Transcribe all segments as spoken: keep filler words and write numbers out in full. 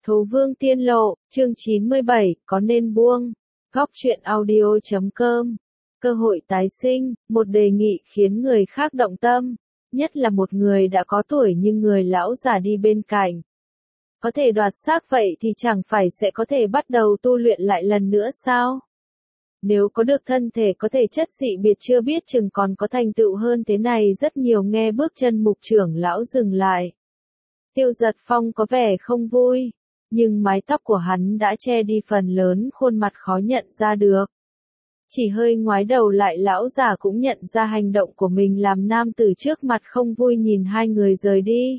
Thố Vương Tiên Lộ, chương chín mươi bảy, có nên buông? Góc truyện audio chấm com. Cơ hội tái sinh, một đề nghị khiến người khác động tâm, nhất là một người đã có tuổi nhưng người lão già đi bên cạnh. Có thể đoạt xác vậy thì chẳng phải sẽ có thể bắt đầu tu luyện lại lần nữa sao? Nếu có được thân thể có thể chất dị biệt chưa biết chừng còn có thành tựu hơn thế này rất nhiều. Nghe bước chân mục trưởng lão dừng lại. Tiêu Giật Phong có vẻ không vui, nhưng mái tóc của hắn đã che đi phần lớn khuôn mặt khó nhận ra được. Chỉ hơi ngoái đầu lại lão già cũng nhận ra hành động của mình làm nam tử trước mặt không vui nhìn hai người rời đi.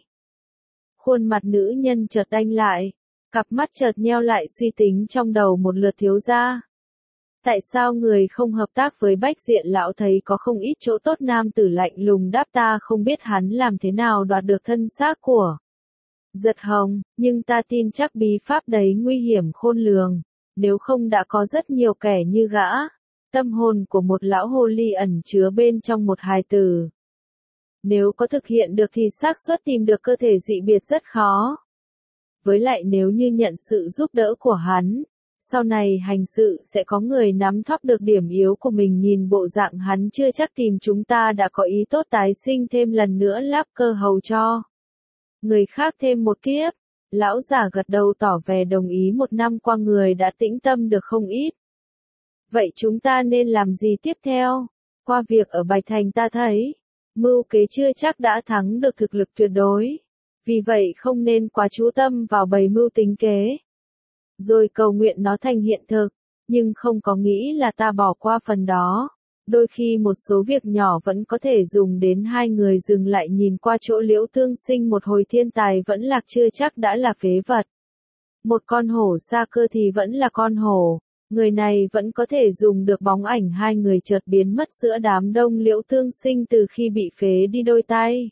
Khuôn mặt nữ nhân chợt đanh lại, cặp mắt chợt nheo lại suy tính trong đầu một lượt thiếu gia. Tại sao người không hợp tác với Bách Diện lão thấy có không ít chỗ tốt? Nam tử lạnh lùng đáp, ta không biết hắn làm thế nào đoạt được thân xác của Giật Hồng, nhưng ta tin chắc bí pháp đấy nguy hiểm khôn lường, nếu không đã có rất nhiều kẻ như gã. Tâm hồn của một lão hồ ly ẩn chứa bên trong một hài tử. Nếu có thực hiện được thì xác suất tìm được cơ thể dị biệt rất khó. Với lại nếu như nhận sự giúp đỡ của hắn, sau này hành sự sẽ có người nắm thóp được điểm yếu của mình. Nhìn bộ dạng hắn chưa chắc tìm chúng ta đã có ý tốt tái sinh thêm lần nữa, láp cơ hầu cho người khác thêm một kiếp. Lão già gật đầu tỏ vẻ đồng ý. Một năm qua người đã tĩnh tâm được không ít. Vậy chúng ta nên làm gì tiếp theo? Qua việc ở Bạch Thành ta thấy, mưu kế chưa chắc đã thắng được thực lực tuyệt đối. Vì vậy không nên quá chú tâm vào bày mưu tính kế, rồi cầu nguyện nó thành hiện thực, nhưng không có nghĩ là ta bỏ qua phần đó. Đôi khi một số việc nhỏ vẫn có thể dùng đến. Hai người dừng lại nhìn qua chỗ Liễu Tương Sinh một hồi. Thiên tài vẫn lạc chưa chắc đã là phế vật. Một con hổ xa cơ thì vẫn là con hổ. Người này vẫn có thể dùng được. Bóng ảnh hai người chợt biến mất giữa đám đông. Liễu Tương Sinh từ khi bị phế đi đôi tay,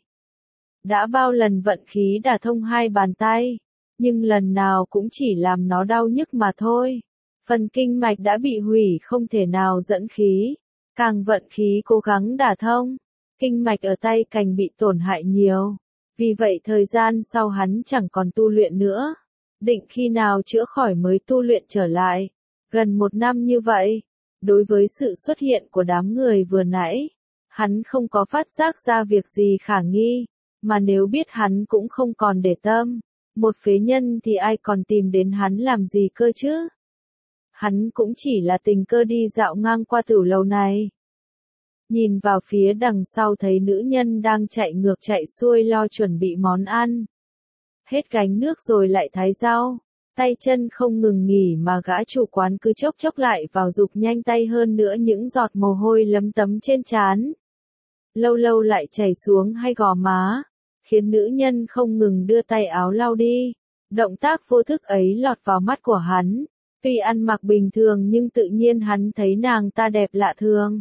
đã bao lần vận khí đả thông hai bàn tay, nhưng lần nào cũng chỉ làm nó đau nhức mà thôi. Phần kinh mạch đã bị hủy không thể nào dẫn khí, càng vận khí cố gắng đả thông, kinh mạch ở tay càng bị tổn hại nhiều. Vì vậy thời gian sau hắn chẳng còn tu luyện nữa. Định khi nào chữa khỏi mới tu luyện trở lại. Gần một năm như vậy, đối với sự xuất hiện của đám người vừa nãy, hắn không có phát giác ra việc gì khả nghi, mà nếu biết hắn cũng không còn để tâm. Một phế nhân thì ai còn tìm đến hắn làm gì cơ chứ? Hắn cũng chỉ là tình cờ đi dạo ngang qua tửu lầu này. Nhìn vào phía đằng sau thấy nữ nhân đang chạy ngược chạy xuôi lo chuẩn bị món ăn. Hết gánh nước rồi lại thái rau. Tay chân không ngừng nghỉ mà gã chủ quán cứ chốc chốc lại vào giục nhanh tay hơn nữa. Những giọt mồ hôi lấm tấm trên trán, lâu lâu lại chảy xuống hai gò má, khiến nữ nhân không ngừng đưa tay áo lau đi. Động tác vô thức ấy lọt vào mắt của hắn. Tuy ăn mặc bình thường nhưng tự nhiên hắn thấy nàng ta đẹp lạ thường.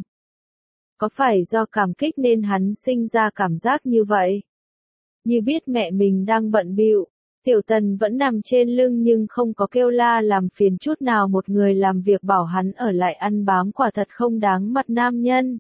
Có phải do cảm kích nên hắn sinh ra cảm giác như vậy? Như biết mẹ mình đang bận bịu, Tiểu Tần vẫn nằm trên lưng nhưng không có kêu la làm phiền chút nào. Một người làm việc bảo hắn ở lại ăn bám quả thật không đáng mặt nam nhân.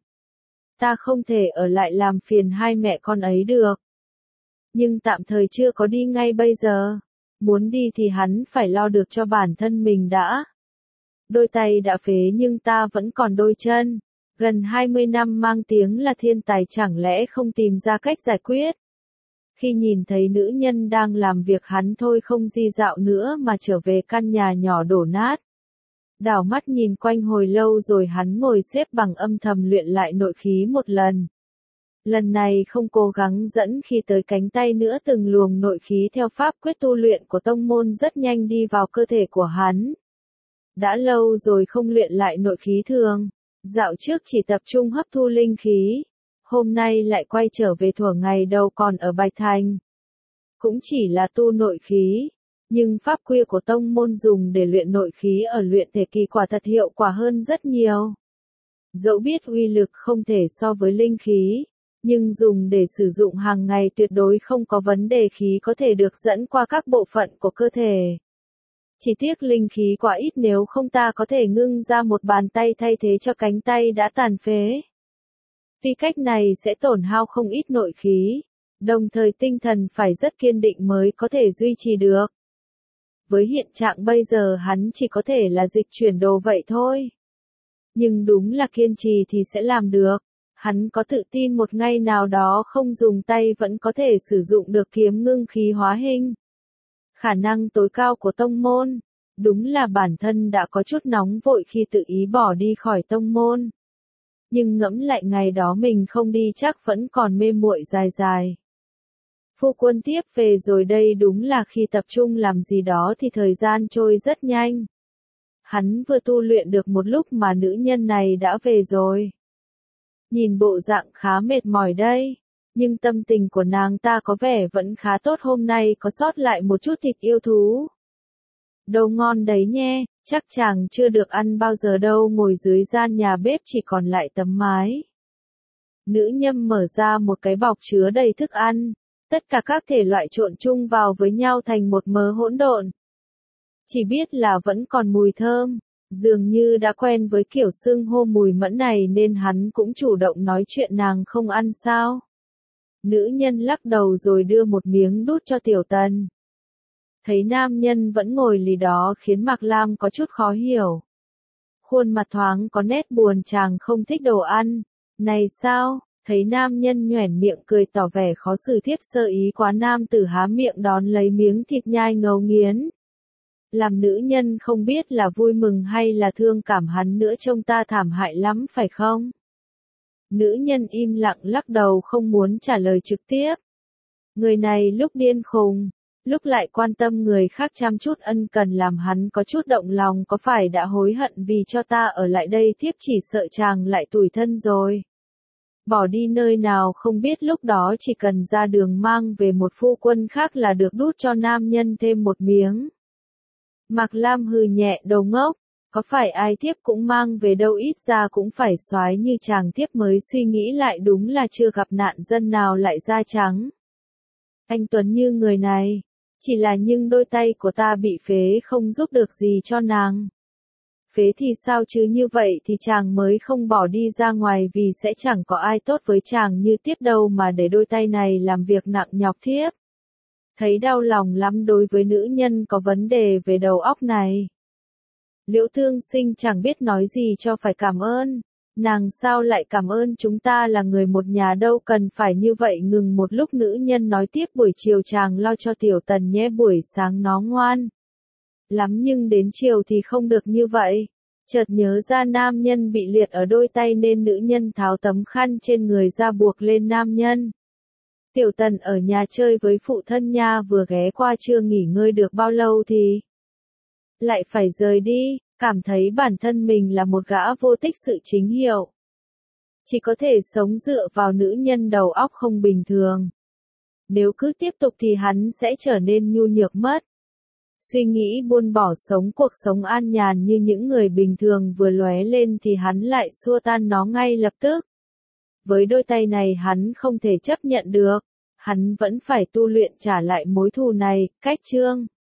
Ta không thể ở lại làm phiền hai mẹ con ấy được. Nhưng tạm thời chưa có đi ngay bây giờ. Muốn đi thì hắn phải lo được cho bản thân mình đã. Đôi tay đã phế nhưng ta vẫn còn đôi chân. Gần hai mươi năm mang tiếng là thiên tài chẳng lẽ không tìm ra cách giải quyết? Khi nhìn thấy nữ nhân đang làm việc hắn thôi không di dạo nữa mà trở về căn nhà nhỏ đổ nát. Đảo mắt nhìn quanh hồi lâu rồi hắn ngồi xếp bằng âm thầm luyện lại nội khí một lần. Lần này không cố gắng dẫn khi tới cánh tay nữa. Từng luồng nội khí theo pháp quyết tu luyện của tông môn rất nhanh đi vào cơ thể của hắn. Đã lâu rồi không luyện lại nội khí thường. Dạo trước chỉ tập trung hấp thu linh khí. Hôm nay lại quay trở về thuở ngày đầu còn ở Bạch Thành. Cũng chỉ là tu nội khí. Nhưng pháp quy của tông môn dùng để luyện nội khí ở luyện thể kỳ quả thật hiệu quả hơn rất nhiều. Dẫu biết uy lực không thể so với linh khí, nhưng dùng để sử dụng hàng ngày tuyệt đối không có vấn đề. Khí có thể được dẫn qua các bộ phận của cơ thể. Chỉ tiếc linh khí quá ít, nếu không ta có thể ngưng ra một bàn tay thay thế cho cánh tay đã tàn phế. Tuy cách này sẽ tổn hao không ít nội khí, đồng thời tinh thần phải rất kiên định mới có thể duy trì được. Với hiện trạng bây giờ hắn chỉ có thể là dịch chuyển đồ vậy thôi. Nhưng đúng là kiên trì thì sẽ làm được. Hắn có tự tin một ngày nào đó không dùng tay vẫn có thể sử dụng được kiếm ngưng khí hóa hình. Khả năng tối cao của tông môn. Đúng là bản thân đã có chút nóng vội khi tự ý bỏ đi khỏi tông môn. Nhưng ngẫm lại ngày đó mình không đi chắc vẫn còn mê muội dài dài. Phu quân tiếp về rồi đây, đúng là khi tập trung làm gì đó thì thời gian trôi rất nhanh. Hắn vừa tu luyện được một lúc mà nữ nhân này đã về rồi. Nhìn bộ dạng khá mệt mỏi đây, nhưng tâm tình của nàng ta có vẻ vẫn khá tốt, hôm nay có sót lại một chút thịt yêu thú. Đâu ngon đấy nhé, chắc chàng chưa được ăn bao giờ đâu. Ngồi dưới gian nhà bếp chỉ còn lại tấm mái. Nữ nhân mở ra một cái bọc chứa đầy thức ăn. Tất cả các thể loại trộn chung vào với nhau thành một mớ hỗn độn. Chỉ biết là vẫn còn mùi thơm. Dường như đã quen với kiểu xưng hô mùi mẫn này nên hắn cũng chủ động nói chuyện nàng không ăn sao. Nữ nhân lắc đầu rồi đưa một miếng đút cho Tiểu Tần. Thấy nam nhân vẫn ngồi lì đó khiến Mạc Lam có chút khó hiểu. Khuôn mặt thoáng có nét buồn, chàng không thích đồ ăn. Này sao? Thấy nam nhân nhoẻn miệng cười tỏ vẻ khó xử, thiếp sơ ý quá. Nam tử há miệng đón lấy miếng thịt nhai ngấu nghiến. Làm nữ nhân không biết là vui mừng hay là thương cảm hắn nữa, trông ta thảm hại lắm phải không? Nữ nhân im lặng lắc đầu không muốn trả lời trực tiếp. Người này lúc điên khùng, lúc lại quan tâm người khác chăm chút ân cần làm hắn có chút động lòng. Có phải đã hối hận vì cho ta ở lại đây? Thiếp chỉ sợ chàng lại tủi thân rồi. Bỏ đi nơi nào không biết, lúc đó chỉ cần ra đường mang về một phu quân khác là được, đút cho nam nhân thêm một miếng. Mạc Lam hừ nhẹ, đầu ngốc, có phải ai thiếp cũng mang về đâu, ít ra cũng phải soái như chàng. Thiếp mới suy nghĩ lại, đúng là chưa gặp nạn dân nào lại da trắng. Anh tuấn như người này, chỉ là nhưng đôi tay của ta bị phế không giúp được gì cho nàng. Phế thì sao chứ, như vậy thì chàng mới không bỏ đi ra ngoài, vì sẽ chẳng có ai tốt với chàng như thiếp đâu mà để đôi tay này làm việc nặng nhọc. Thiếp thấy đau lòng lắm đối với nữ nhân có vấn đề về đầu óc này. Liễu Thương Sinh chẳng biết nói gì cho phải cảm ơn. Nàng sao lại cảm ơn chúng ta là người một nhà, đâu cần phải như vậy. Ngừng một lúc nữ nhân nói tiếp, buổi chiều chàng lo cho Tiểu Tần nhé, buổi sáng nó ngoan lắm nhưng đến chiều thì không được như vậy. Chợt nhớ ra nam nhân bị liệt ở đôi tay nên nữ nhân tháo tấm khăn trên người ra buộc lên nam nhân. Tiểu Tần ở nhà chơi với phụ thân nha, vừa ghé qua chưa nghỉ ngơi được bao lâu thì lại phải rời đi, cảm thấy bản thân mình là một gã vô tích sự chính hiệu. Chỉ có thể sống dựa vào nữ nhân đầu óc không bình thường. Nếu cứ tiếp tục thì hắn sẽ trở nên nhu nhược mất. Suy nghĩ buông bỏ sống cuộc sống an nhàn như những người bình thường vừa lóe lên thì hắn lại xua tan nó ngay lập tức. Với đôi tay này hắn không thể chấp nhận được. Hắn vẫn phải tu luyện trả lại mối thù này. Cách chương